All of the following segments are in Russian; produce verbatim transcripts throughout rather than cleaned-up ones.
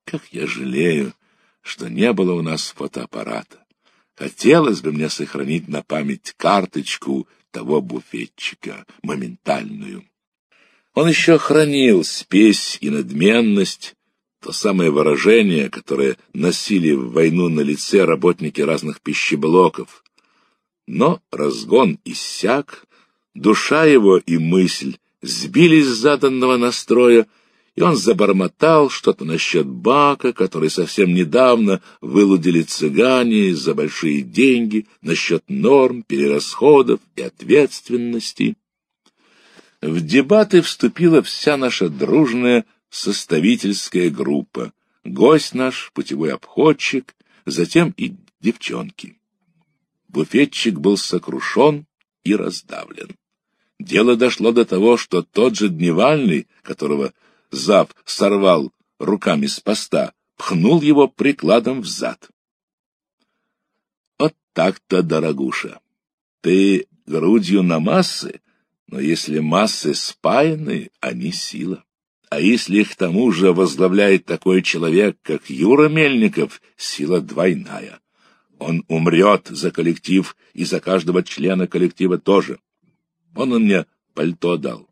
Как я жалею, что не было у нас фотоаппарата. Хотелось бы мне сохранить на память карточку того буфетчика, моментальную. Он еще хранил спесь и надменность, то самое выражение, которое носили в войну на лице работники разных пищеблоков. Но разгон иссяк, душа его и мысль сбились с заданного настроя, и он забормотал что-то насчет бака, который совсем недавно вылудили цыгане за большие деньги, насчет норм, перерасходов и ответственности. В дебаты вступила вся наша дружная составительская группа, гость наш, путевой обходчик, затем и девчонки. Буфетчик был сокрушен и раздавлен. Дело дошло до того, что тот же Дневальный, которого зав сорвал руками с поста, пхнул его прикладом в зад. Вот так-то, дорогуша, ты грудью на массы, но если массы спаяны, они сила. А если их к тому же возглавляет такой человек, как Юра Мельников, сила двойная. Он умрет за коллектив и за каждого члена коллектива тоже. Он мне пальто дал.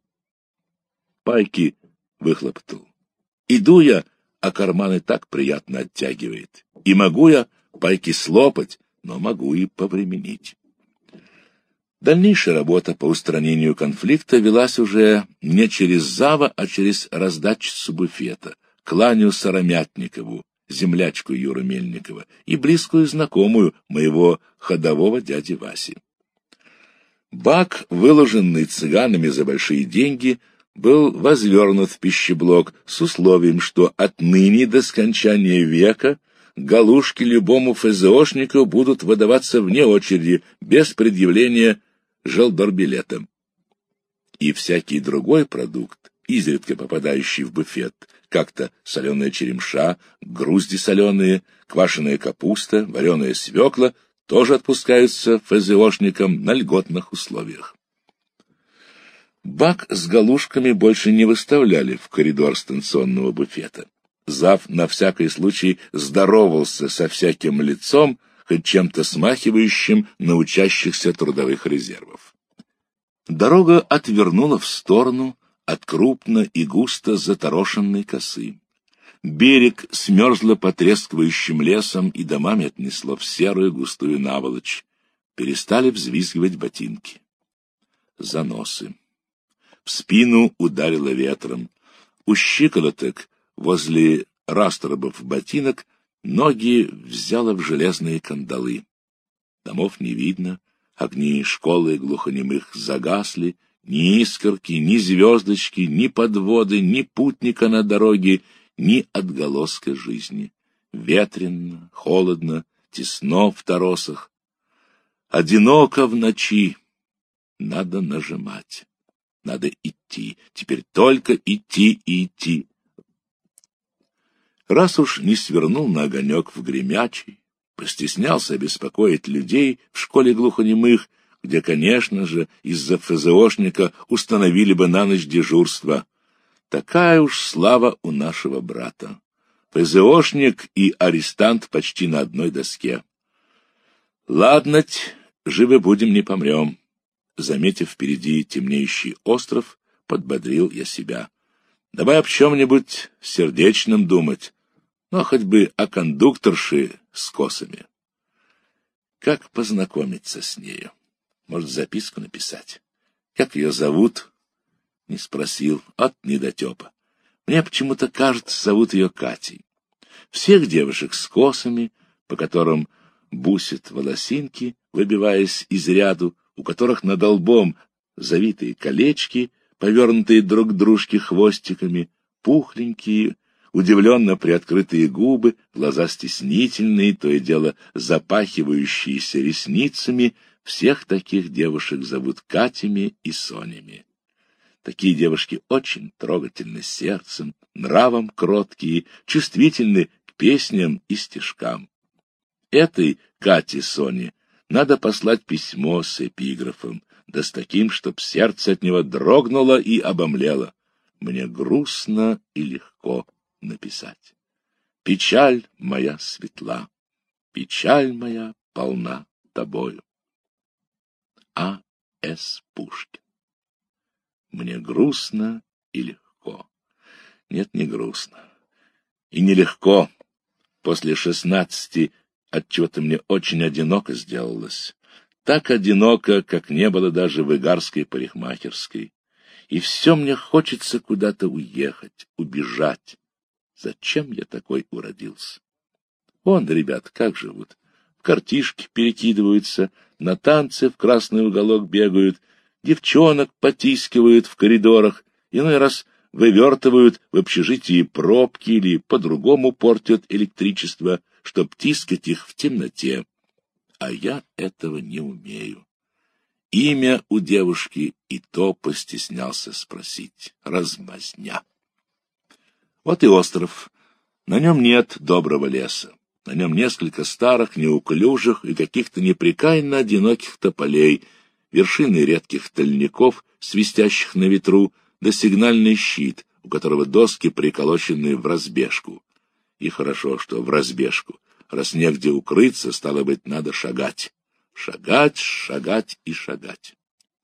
Пайки выхлопотал. Иду я, а карманы так приятно оттягивает. И могу я пайки слопать, но могу и повременить. Дальнейшая работа по устранению конфликта велась уже не через зава, а через раздатчицу буфета, Кланю Сыромятникову, землячку Юры Мельникова, и близкую знакомую моего ходового дяди Васи. Бак, выложенный цыганами за большие деньги, был возвернут в пищеблок с условием, что отныне до скончания века галушки любому ФЗОшнику будут выдаваться вне очереди, без предъявления желдорбилета. И всякий другой продукт, изредка попадающий в буфет, как-то соленая черемша, грузди соленые, квашеная капуста, вареная свекла, тоже отпускаются ФЗОшникам на льготных условиях. Бак с галушками больше не выставляли в коридор станционного буфета. Зав на всякий случай здоровался со всяким лицом, хоть чем-то смахивающим на учащихся трудовых резервов. Дорога отвернула в сторону от крупно и густо заторошенной косы. Берег смерзло потрескивающим лесом и домами отнесло в серую густую наволочь. Перестали взвизгивать ботинки. Заносы. В спину ударило ветром. У щиколоток, возле растробов ботинок, ноги взяло в железные кандалы. Домов не видно, огни школы глухонемых загасли, ни искорки, ни звездочки, ни подводы, ни путника на дороге, ни отголоска жизни. Ветренно, холодно, тесно в торосах. Одиноко в ночи. Надо нажимать. Надо идти. Теперь только идти и идти. Раз уж не свернул на огонек в Гремячий, постеснялся беспокоить людей в школе глухонемых, где, конечно же, из-за ФЗОшника установили бы на ночь дежурство. Такая уж слава у нашего брата. ФЗОшник и арестант почти на одной доске. Ладнать, живы будем, не помрем. Заметив впереди темнеющий остров, подбодрил я себя. Давай об чем-нибудь сердечном думать, но хоть бы о кондукторше с косами. Как познакомиться с нею? Может, записку написать? Как ее зовут? Не спросил, от недотепа. Мне почему-то кажется, зовут ее Катей. Всех девушек с косами, по которым бусят волосинки, выбиваясь из ряду, у которых над лбом завитые колечки, повернутые друг к дружке хвостиками, пухленькие, удивленно приоткрытые губы, глаза стеснительные, то и дело запахивающиеся ресницами, всех таких девушек зовут Катями и Сонями. Такие девушки очень трогательны сердцем, нравом кроткие, чувствительны к песням и стишкам. Этой Кате Соне надо послать письмо с эпиграфом, да с таким, чтоб сердце от него дрогнуло и обомлело. Мне грустно и легко написать. печаль моя светла, печаль моя полна тобою. А. С. Пушкин. Мне грустно и легко. Нет, не грустно. И нелегко. После шестнадцати отчего-то мне очень одиноко сделалось. Так одиноко, как не было даже в игарской парикмахерской. И все мне хочется куда-то уехать, убежать. Зачем я такой уродился? Вон, ребят, как живут. В картишки перекидываются, на танцы в красный уголок бегают, девчонок потискивают в коридорах, иной раз вывертывают в общежитии пробки или по-другому портят электричество, чтоб тискать их в темноте. А я этого не умею. Имя у девушки и то постеснялся спросить. Размазня. Вот и остров. На нем нет доброго леса. На нем несколько старых, неуклюжих и каких-то непрекаянно одиноких тополей, вершины редких тольников, свистящих на ветру, да сигнальный щит, у которого доски приколочены в разбежку. И хорошо, что в разбежку. Раз негде укрыться, стало быть, надо шагать. Шагать, шагать и шагать.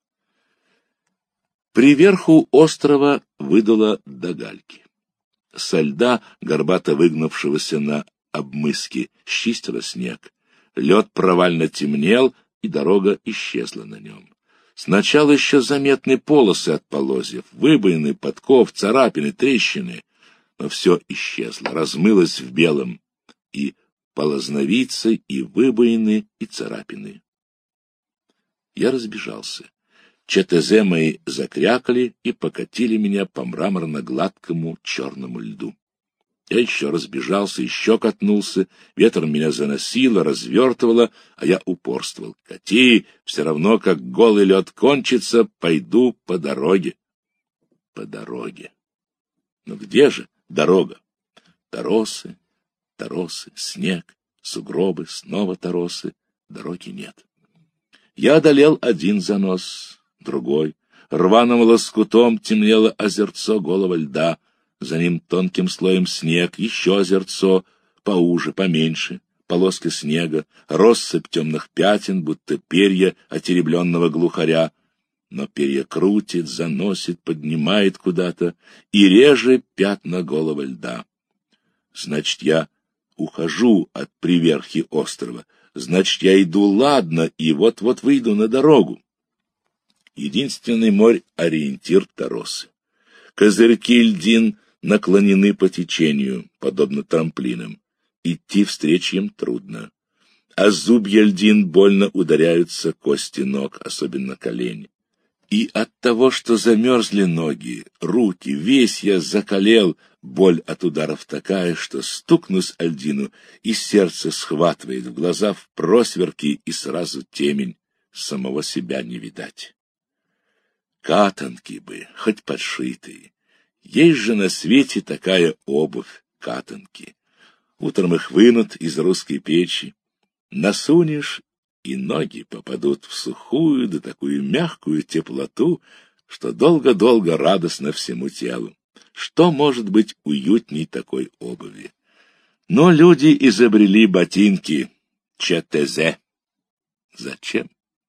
При верху острова выдало до гальки. Со льда, горбато выгнувшегося на обмыске, счистило снег. Лед провально темнел, и дорога исчезла на нем. Сначала еще заметны полосы от полозьев, выбоины, подков, царапины, трещины. Но все исчезло, размылось в белом. И полозновицы, и выбоины, и царапины. Я разбежался. ЧТЗ мои закрякали и покатили меня по мраморно-гладкому черному льду. Я еще разбежался, еще катнулся, ветром меня заносило, развертывало, а я упорствовал. Кати, все равно, как голый лед кончится, пойду по дороге. По дороге. Но где же дорога? Торосы, торосы, снег, сугробы, снова торосы. Дороги нет. Я одолел один занос, другой. Рваным лоскутом темнело озерцо голого льда. За ним тонким слоем снег, еще озерцо, поуже, поменьше, полоска снега, россыпь темных пятен, будто перья отеребленного глухаря. Но перья крутит, заносит, поднимает куда-то, и реже пятна голого льда. Значит, я ухожу от приверхи острова, значит, я иду ладно, и вот-вот выйду на дорогу. Единственный мой ориентир — торосы. Козырьки льдин наклонены по течению, подобно трамплинам. Идти встреч им трудно. А зубья льдин больно ударяются кости ног, особенно колени. И от того, что замерзли ноги, руки, весь я закалел, боль от ударов такая, что стукнусь о льдину, и сердце схватывает, в глаза в просверки, и сразу темень, самого себя не видать. Катанки бы, хоть подшитые. Есть же на свете такая обувь, катанки. Утром их вынут из русской печи. Насунешь, и ноги попадут в сухую да такую мягкую теплоту, что долго-долго радостно всему телу. Что может быть уютней такой обуви? Но люди изобрели ботинки ЧТЗ. Зачем?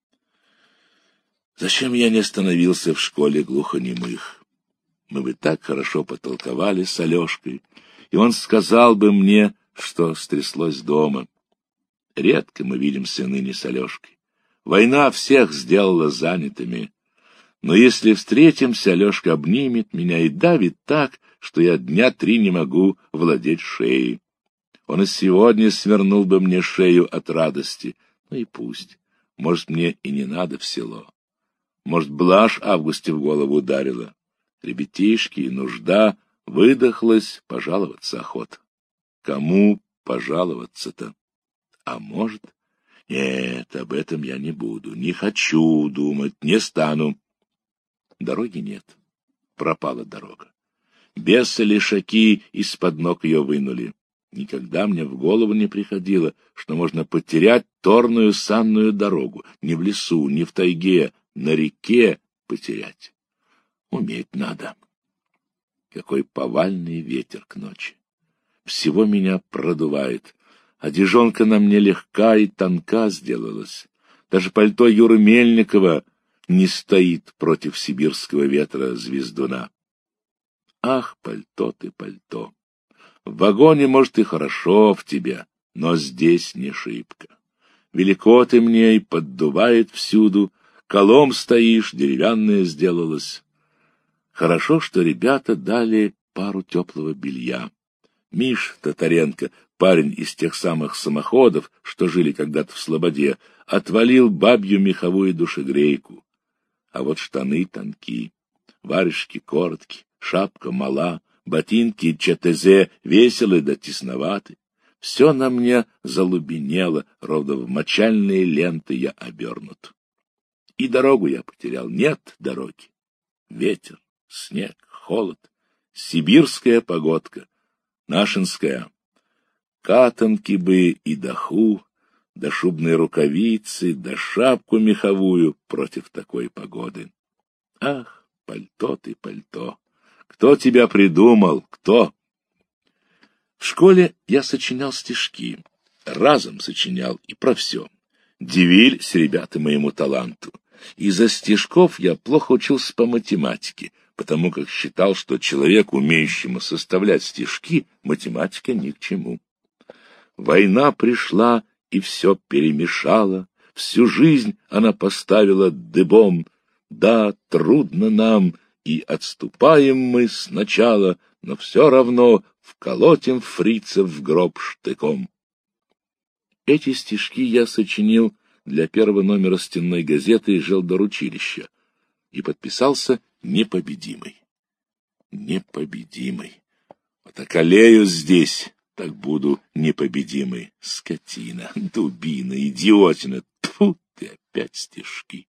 Зачем я не остановился в школе глухонемых? Мы бы так хорошо потолковали с Алешкой, и он сказал бы мне, что стряслось дома. Редко мы видимся ныне с Алешкой. Война всех сделала занятыми. Но если встретимся, Алешка обнимет меня и давит так, что я дня три не могу владеть шеей. Он и сегодня свернул бы мне шею от радости. Ну и пусть. Может, мне и не надо в село. Может, блажь Августе в голову ударила. Ребятишки и нужда, выдохлась, пожаловаться охота. Кому пожаловаться-то? А может? Нет, об этом я не буду, не хочу думать, не стану. Дороги нет. Пропала дорога. Бесы-лешаки из-под ног ее вынули. Никогда мне в голову не приходило, что можно потерять торную санную дорогу. Ни в лесу, ни в тайге, на реке потерять. Уметь надо. Какой повальный ветер к ночи. всего меня продувает. Одежонка на мне легка и тонка сделалась. Даже пальто Юры Мельникова не стоит против сибирского ветра звездуна. Ах, пальто ты, пальто! В вагоне, может, и хорошо в тебе, но здесь не шибко. Велико ты мне и поддувает всюду, колом стоишь, деревянная сделалась. Хорошо, что ребята дали пару теплого белья. Миш Татаренко, парень из тех самых самоходов, что жили когда-то в Слободе, отвалил бабью меховую душегрейку. А вот штаны тонки, варежки короткие, шапка мала, ботинки ЧТЗ веселы да тесноваты. Все на мне залубенело, ровно в мочальные ленты я обернут. И дорогу я потерял, нет дороги. Ветер, снег, холод, сибирская погодка, нашинская. Катанки бы и даху, да шубные рукавицы, да шапку меховую против такой погоды. Ах, пальто ты, пальто! Кто тебя придумал? Кто? В школе я сочинял стишки. Разом сочинял и про все. Дивились ребята моему таланту. Из-за стишков я плохо учился по математике, потому как считал, что человеку, умеющему составлять стишки, математика ни к чему. Война пришла и все перемешала, всю жизнь она поставила дыбом. Да, трудно нам, и отступаем мы сначала, но все равно вколотим фрицев в гроб штыком. Эти стишки я сочинил для первого номера стенной газеты «Желдоручилища» и подписался «Непобедимый». Непобедимый. Вот околею здесь, так буду непобедимый. Скотина, дубина, идиотина. Тьфу ты, опять стишки.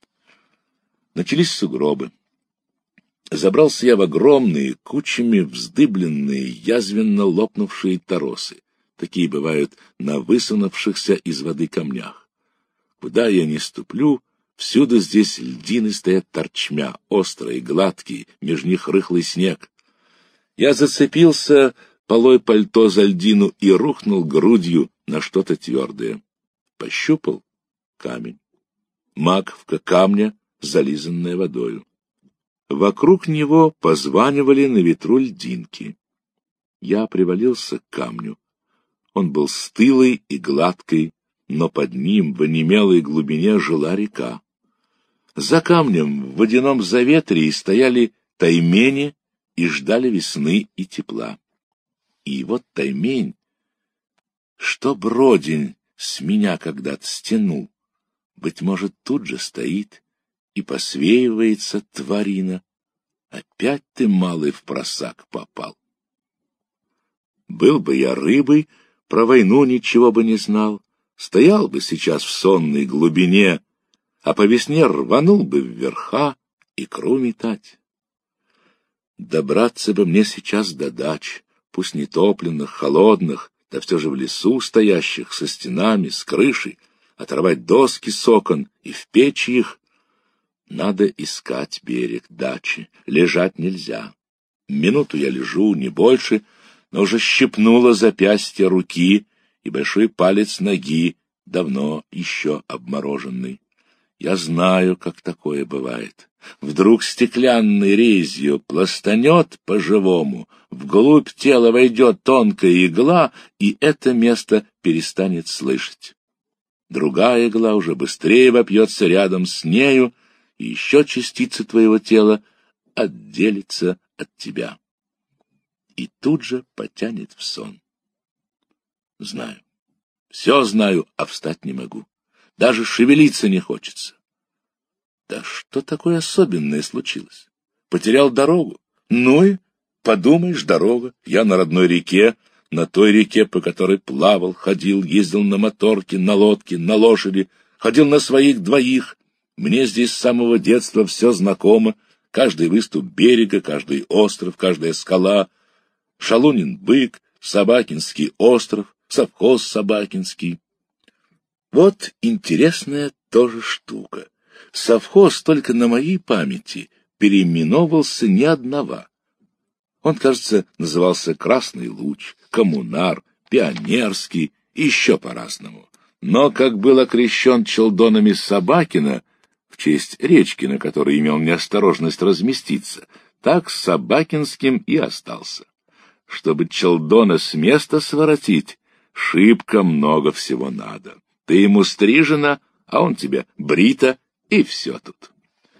Начались сугробы. Забрался я в огромные, кучами вздыбленные, язвенно лопнувшие торосы. Такие бывают на высунувшихся из воды камнях. Куда я ни ступлю, всюду здесь льдины стоят торчмя, острые, гладкие, меж них рыхлый снег. Я зацепился полой пальто за льдину и рухнул грудью на что-то твердое. Пощупал — камень. Маковка камня, зализанная водою. Вокруг него позванивали на ветру льдинки. Я привалился к камню. Он был стылый и гладкий, но под ним в онемелой глубине жила река. За камнем в водяном заветрии стояли таймени и ждали весны и тепла. И вот таймень, что бродень с меня когда-то стянул, быть может, тут же стоит и посвеивается тварина. Опять ты, малый, в просак попал. Был бы я рыбой, про войну ничего бы не знал, стоял бы сейчас в сонной глубине, а по весне рванул бы вверха икру метать. Добраться бы мне сейчас до дач, пусть не топленных, холодных, да все же в лесу стоящих, со стенами, с крышей, оторвать доски с окон и в печь их. Надо искать берег дачи, лежать нельзя. Минуту я лежу, не больше, но уже щипнуло запястье руки и большой палец ноги, давно еще обмороженный. Я знаю, как такое бывает. Вдруг стеклянной резью пластанет по-живому, вглубь тела войдет тонкая игла, и это место перестанет слышать. Другая игла уже быстрее вопьется рядом с нею, и еще частица твоего тела отделится от тебя. И тут же потянет в сон. Знаю. Все знаю, а встать не могу. Даже шевелиться не хочется. Да что такое особенное случилось? Потерял дорогу. Ну и, подумаешь, дорога. Я на родной реке, на той реке, по которой плавал, ходил, ездил на моторке, на лодке, на лошади, ходил на своих двоих. Мне здесь с самого детства все знакомо. Каждый выступ берега, каждый остров, каждая скала. Шалунин-бык, Собакинский остров, совхоз Собакинский. Вот интересная тоже штука. Совхоз только на моей памяти переименовался не одного. Он, кажется, назывался «Красный луч», «Коммунар», «Пионерский» и еще по-разному. Но как был окрещен Челдонами Собакина, в честь речки, на которой имел неосторожность разместиться, так с Собакинским и остался. Чтобы Челдона с места своротить, шибко много всего надо. Ты ему стрижена, а он тебе брита, и все тут.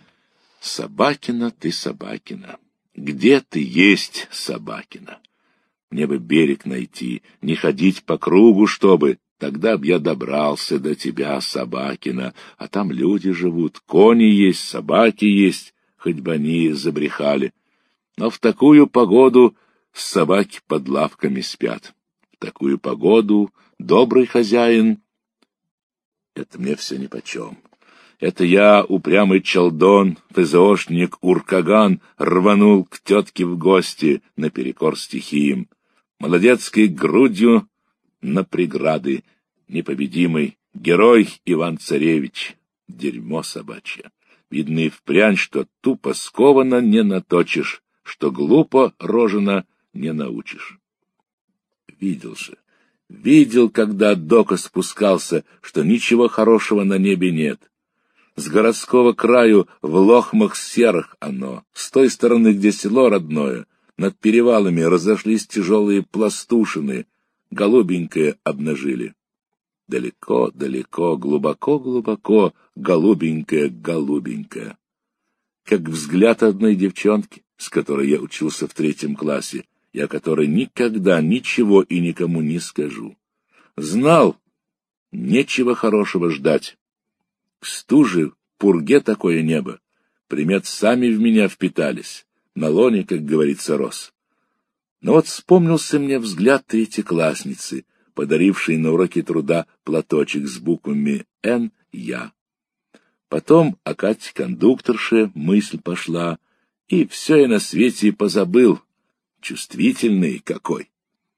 Собакина ты, Собакина. Где ты есть, Собакина? Мне бы берег найти, не ходить по кругу, чтобы... Тогда б я добрался до тебя, Собакина, а там люди живут, кони есть, собаки есть, хоть бы они забрехали. Но в такую погоду собаки под лавками спят. В такую погоду добрый хозяин... Это мне все нипочем. Это я, упрямый Челдон, ФЗОшник Уркаган, рванул к тетке в гости наперекор стихиям. Молодецкой грудью на преграды, непобедимый герой Иван-Царевич. Дерьмо собачье. Видно и впрямь, что тупо сковано не наточишь, что глупо рожено не научишь. Видел же, видел, когда от дока спускался, что ничего хорошего на небе нет. С городского краю в лохмах серых оно, с той стороны, где село родное, над перевалами разошлись тяжелые пластушины, голубенькое обнажили. Далеко, далеко, глубоко, глубоко, голубенькое, голубенькое. Как взгляд одной девчонки, с которой я учился в третьем классе, и о которой никогда ничего и никому не скажу. Знал, нечего хорошего ждать. К стуже, пурге такое небо, примет сами в меня впитались, на лоне, как говорится, рос. Но вот вспомнился мне взгляд третьеклассницы, подарившей на уроке труда платочек с буквами «Н» «Я». Потом о Кате-кондукторше мысль пошла, и все я на свете позабыл. Чувствительный какой.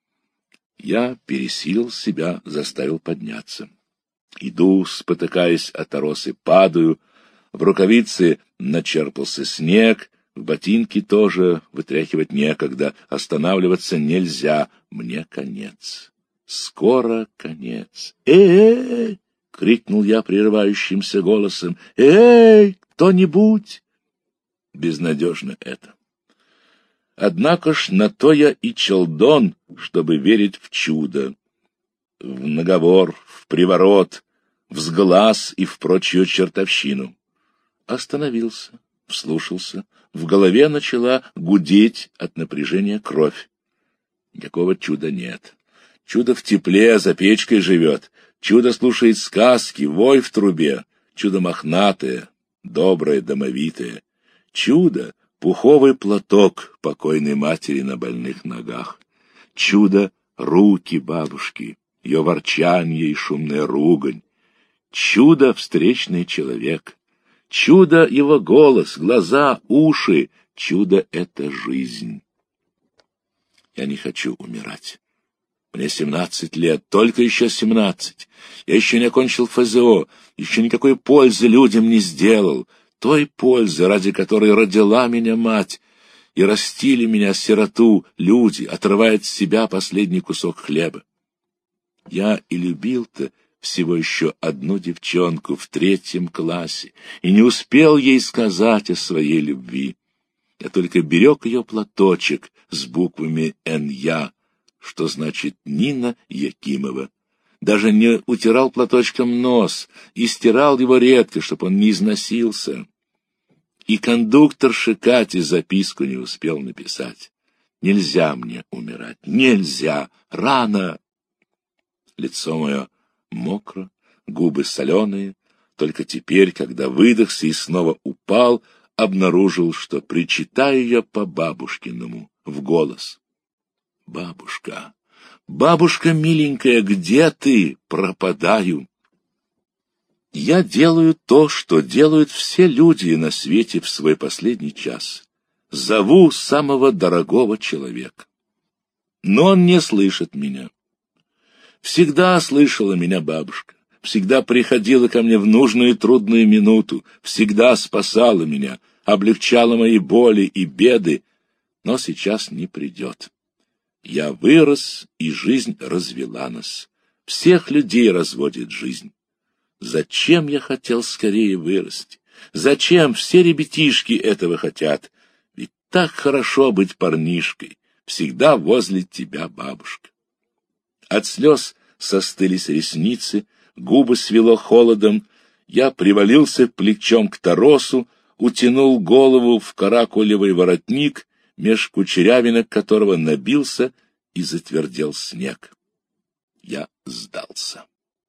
Я пересилил себя, заставил подняться. Иду, спотыкаясь от торосы, падаю, в рукавицы начерпался снег, в ботинки тоже вытряхивать некогда, останавливаться нельзя, мне конец. Скоро конец. «Эй!» — крикнул я прерывающимся голосом. «Эй, кто-нибудь!» Безнадежно это. Однако ж на то я и Челдон, чтобы верить в чудо, в наговор, в приворот, в сглаз и в прочую чертовщину. Остановился, вслушался, в голове начала гудеть от напряжения кровь. Никакого чуда нет. Чудо в тепле, за печкой живет. Чудо слушает сказки, вой в трубе. Чудо мохнатое, доброе, домовитое. Чудо — пуховый платок покойной матери на больных ногах. Чудо — руки бабушки, ее ворчанье и шумная ругань. Чудо — встречный человек. Чудо — его голос, глаза, уши. Чудо — это жизнь. Я не хочу умирать. Мне семнадцать лет, только еще семнадцать. Я еще не окончил ФЗО, еще никакой пользы людям не сделал. Той пользы, ради которой родила меня мать, и растили меня, сироту, люди, отрывая от себя последний кусок хлеба. Я и любил-то всего еще одну девчонку в третьем классе, и не успел ей сказать о своей любви. Я только берег ее платочек с буквами «Н Я», что значит Нина Якимова. Даже не утирал платочком нос и стирал его редко, чтобы он не износился. И кондукторше Кате записку не успел написать. Нельзя мне умирать, нельзя, рано. Лицо мое мокро, губы соленые. Только теперь, когда выдохся и снова упал, обнаружил, что причитаю я по бабушкиному в голос. Бабушка, бабушка миленькая, где ты? Пропадаю. Я делаю то, что делают все люди на свете в свой последний час. Зову самого дорогого человека. Но он не слышит меня. Всегда слышала меня бабушка, всегда приходила ко мне в нужную и трудную минуту, всегда спасала меня, облегчала мои боли и беды, но сейчас не придет. Я вырос, и жизнь развела нас. Всех людей разводит жизнь. Зачем я хотел скорее вырасти? Зачем все ребятишки этого хотят? Ведь так хорошо быть парнишкой. Всегда возле тебя бабушка. От слез состылись ресницы, губы свело холодом. Я привалился плечом к торосу, утянул голову в каракулевый воротник, меж кучерявинок которого набился и затвердел снег. Я сдался.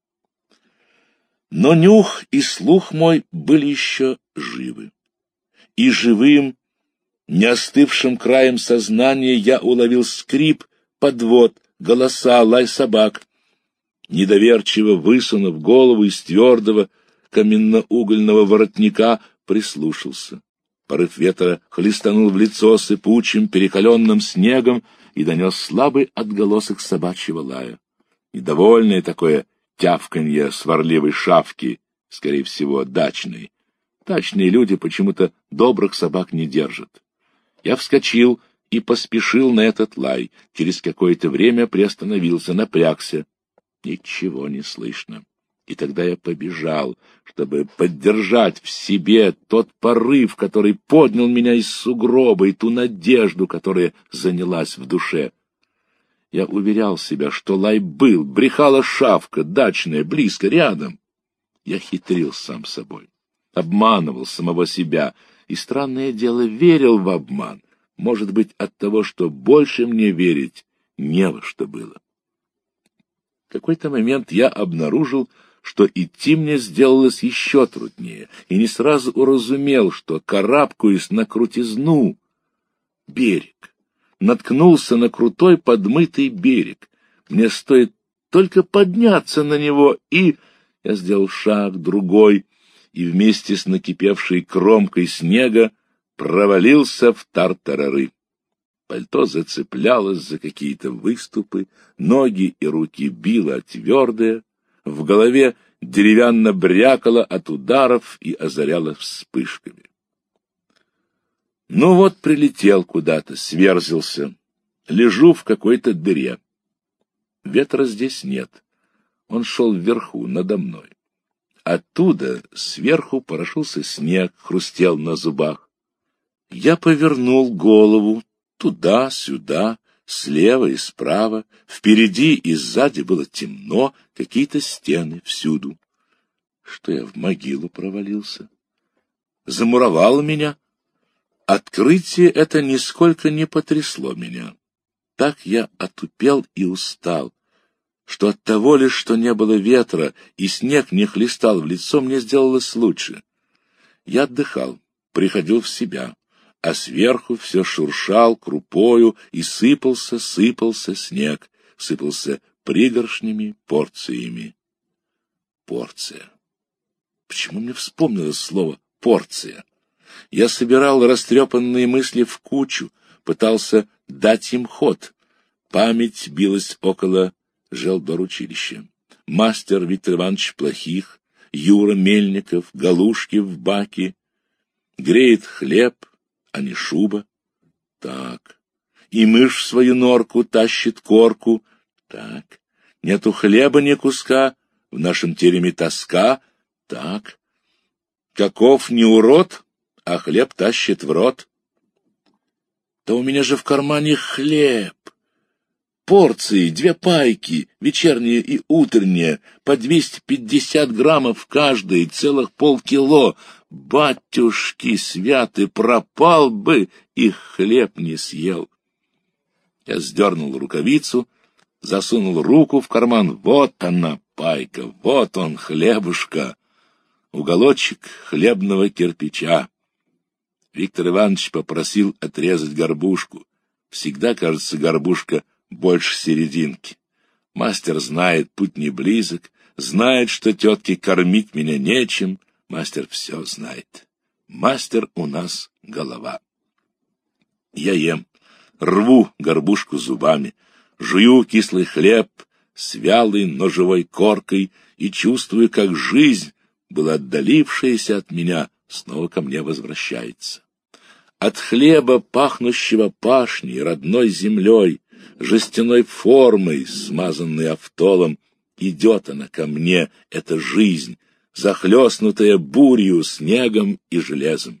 Но нюх и слух мой были еще живы. И живым, не остывшим краем сознания я уловил скрип подвод, голоса, лай собак. Недоверчиво высунув голову из твердого каменноугольного воротника, прислушался. Порыв ветра хлестанул в лицо сыпучим, перекаленным снегом и донес слабый отголосок собачьего лая. Недовольное такое тявканье сварливой шавки, скорее всего, дачной. Дачные люди почему-то добрых собак не держат. Я вскочил и поспешил на этот лай. Через какое-то время приостановился, напрягся. Ничего не слышно. И тогда я побежал, чтобы поддержать в себе тот порыв, который поднял меня из сугроба, и ту надежду, которая занялась в душе. Я уверял себя, что лай был, брехала шавка, дачная, близко, рядом. Я хитрил сам собой, обманывал самого себя, и, странное дело, верил в обман. Может быть, от того, что больше мне верить не во что было. В какой-то момент я обнаружил, что идти мне сделалось еще труднее, и не сразу уразумел, что карабкаюсь на крутизну. Берег. Наткнулся на крутой подмытый берег. Мне стоит только подняться на него, и... Я сделал шаг, другой, и вместе с накипевшей кромкой снега провалился в тартарары. Пальто зацеплялось за какие-то выступы, ноги и руки било твердое, в голове деревянно брякало от ударов и озаряло вспышками. Ну вот прилетел куда-то, сверзился. Лежу в какой-то дыре. Ветра здесь нет. Он шел вверху, надо мной. Оттуда сверху порошился снег, хрустел на зубах. Я повернул голову туда-сюда, слева и справа. Впереди и сзади было темно, какие-то стены всюду. Что я в могилу провалился? Замуровало меня. Открытие это нисколько не потрясло меня. Так я отупел и устал, что от того лишь, что не было ветра и снег не хлестал в лицо, мне сделалось лучше. Я отдыхал, приходил в себя, а сверху все шуршал крупою, и сыпался, сыпался снег, сыпался пригоршнями, порциями. Порция. Почему мне вспомнилось слово «порция»? Я собирал растрепанные мысли в кучу, пытался дать им ход. Память билась около желдоручилища. Мастер Виктор Иванович Плохих, Юра Мельников, галушки в баке. Греет хлеб, а не шуба. Так. И мышь в свою норку тащит корку. Так. Нету хлеба ни куска, в нашем тереме тоска. Так. Каков не урод, а хлеб тащит в рот. Да у меня же в кармане хлеб. Порции, две пайки, вечерние и утренние, по двести пятьдесят граммов каждой, целых полкило. Батюшки святы, пропал бы, и хлеб не съел. Я сдернул рукавицу, засунул руку в карман. Вот она, пайка, вот он, хлебушка. Уголочек хлебного кирпича. Виктор Иванович попросил отрезать горбушку. Всегда, кажется, горбушка больше серединки. Мастер знает, путь не близок, знает, что тетке кормить меня нечем. Мастер все знает. Мастер у нас голова. Я ем, рву горбушку зубами, жую кислый хлеб с вялой, но живой коркой и чувствую, как жизнь, была отдалившаяся от меня, снова ко мне возвращается. От хлеба, пахнущего пашней, родной землей, жестяной формой, смазанной автолом, идет она ко мне, эта жизнь, захлестнутая бурью, снегом и железом.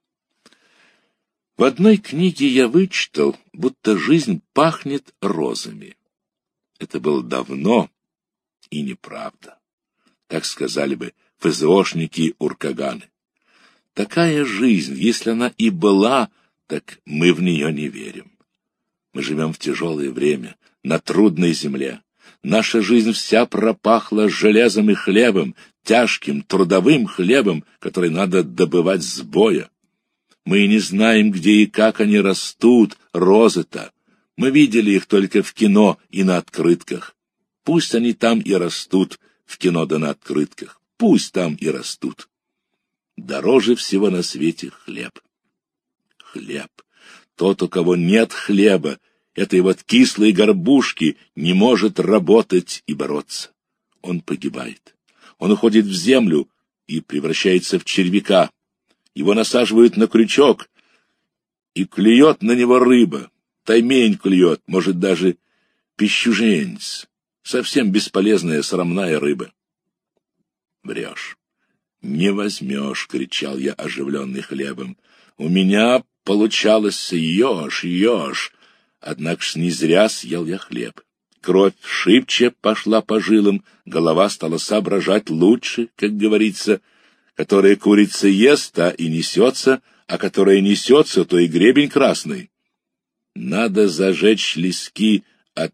В одной книге я вычитал, будто жизнь пахнет розами. Это было давно и неправда. Так сказали бы ФЗОшники-уркаганы. Такая жизнь, если она и была, так мы в нее не верим. Мы живем в тяжелое время, на трудной земле. Наша жизнь вся пропахла железом и хлебом, тяжким, трудовым хлебом, который надо добывать с боя. Мы и не знаем, где и как они растут, розы-то. Мы видели их только в кино и на открытках. Пусть они там и растут, в кино да на открытках. Пусть там и растут. Дороже всего на свете хлеб. Хлеб. Тот, у кого нет хлеба, этой вот кислой горбушки, не может работать и бороться. Он погибает. Он уходит в землю и превращается в червяка. Его насаживают на крючок, и клюет на него рыба. Таймень клюет, может, даже пищуженец. Совсем бесполезная срамная рыба. Врешь. «Не возьмешь», — кричал я, оживленный хлебом. «У меня получалось ешь, ешь». Однако ж не зря съел я хлеб. Кровь шибче пошла по жилам, голова стала соображать лучше, как говорится, которая курица ест, та и несется, а которая несется, то и гребень красный. Надо зажечь лески от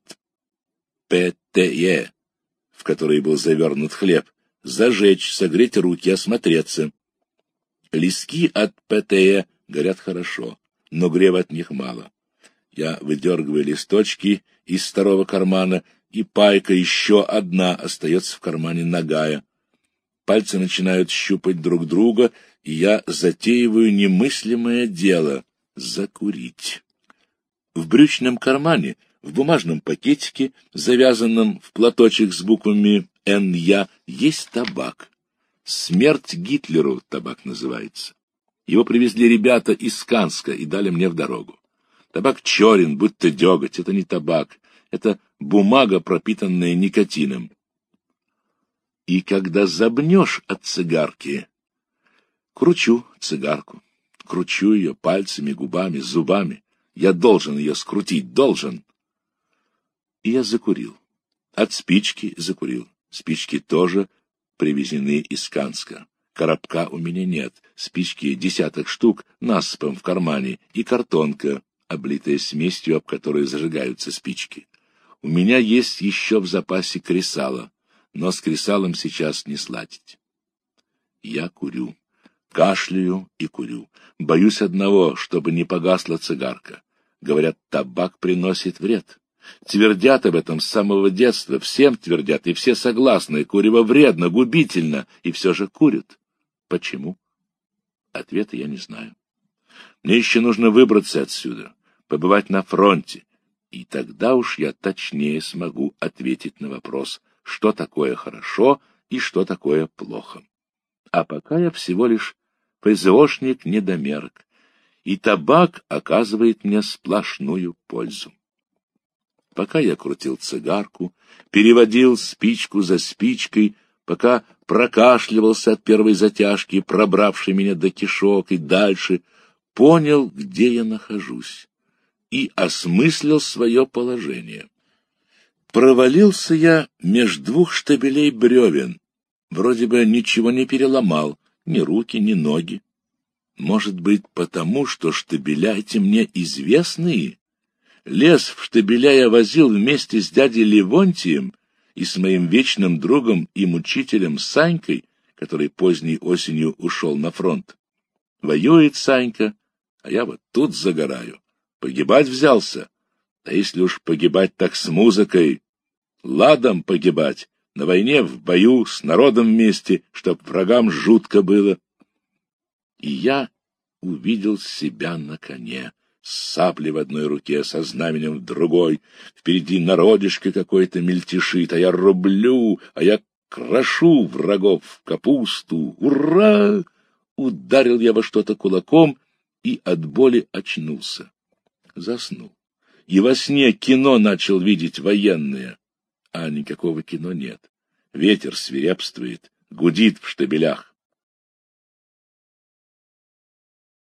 ПТЕ, в которые был завернут хлеб, зажечь, согреть руки, осмотреться. Лески от ПТЕ горят хорошо, но грева от них мало. Я выдергиваю листочки из второго кармана, и пайка еще одна остается в кармане нагая. Пальцы начинают щупать друг друга, и я затеиваю немыслимое дело — закурить. В брючном кармане, в бумажном пакетике, завязанном в платочек с буквами «Н Я», есть табак. «Смерть Гитлеру» табак называется. Его привезли ребята из Канска и дали мне в дорогу. Табак черен, будто деготь. Это не табак. Это бумага, пропитанная никотином. И когда забнешь от цигарки, кручу цигарку, кручу ее пальцами, губами, зубами. Я должен ее скрутить, должен. И я закурил. От спички закурил. Спички тоже привезены из Канска. Коробка у меня нет. Спички десяток штук насыпом в кармане и картонка, облитая смесью, об которой зажигаются спички. У меня есть еще в запасе кресало, но с кресалом сейчас не сладить. Я курю, кашляю и курю. Боюсь одного, чтобы не погасла цигарка. Говорят, табак приносит вред. Твердят об этом с самого детства, всем твердят, и все согласны, курево вредно, губительно, и все же курят. Почему? Ответа я не знаю. Мне еще нужно выбраться отсюда, побывать на фронте, и тогда уж я точнее смогу ответить на вопрос, что такое хорошо и что такое плохо. А пока я всего лишь ФЗОшник-недомерок, и табак оказывает мне сплошную пользу. Пока я крутил цигарку, переводил спичку за спичкой, пока прокашливался от первой затяжки, пробравшей меня до кишок и дальше, понял, где я нахожусь, и осмыслил свое положение. Провалился я меж двух штабелей бревен, вроде бы ничего не переломал, ни руки, ни ноги. Может быть, потому, что штабеля эти мне известные? Лес в штабеля я возил вместе с дядей Левонтием и с моим вечным другом и мучителем Санькой, который поздней осенью ушел на фронт. Воюет Санька, а я вот тут загораю. Погибать взялся. А если уж погибать, так с музыкой. Ладом погибать, на войне, в бою, с народом вместе, чтоб врагам жутко было. И я увидел себя на коне, с саблей в одной руке, со знаменем в другой. Впереди народишко какой-то мельтешит, а я рублю, а я крошу врагов в капусту. Ура! Ударил я во что-то кулаком, и от боли очнулся. Заснул. И во сне кино начал видеть военное. А никакого кино нет. Ветер свирепствует, гудит в штабелях.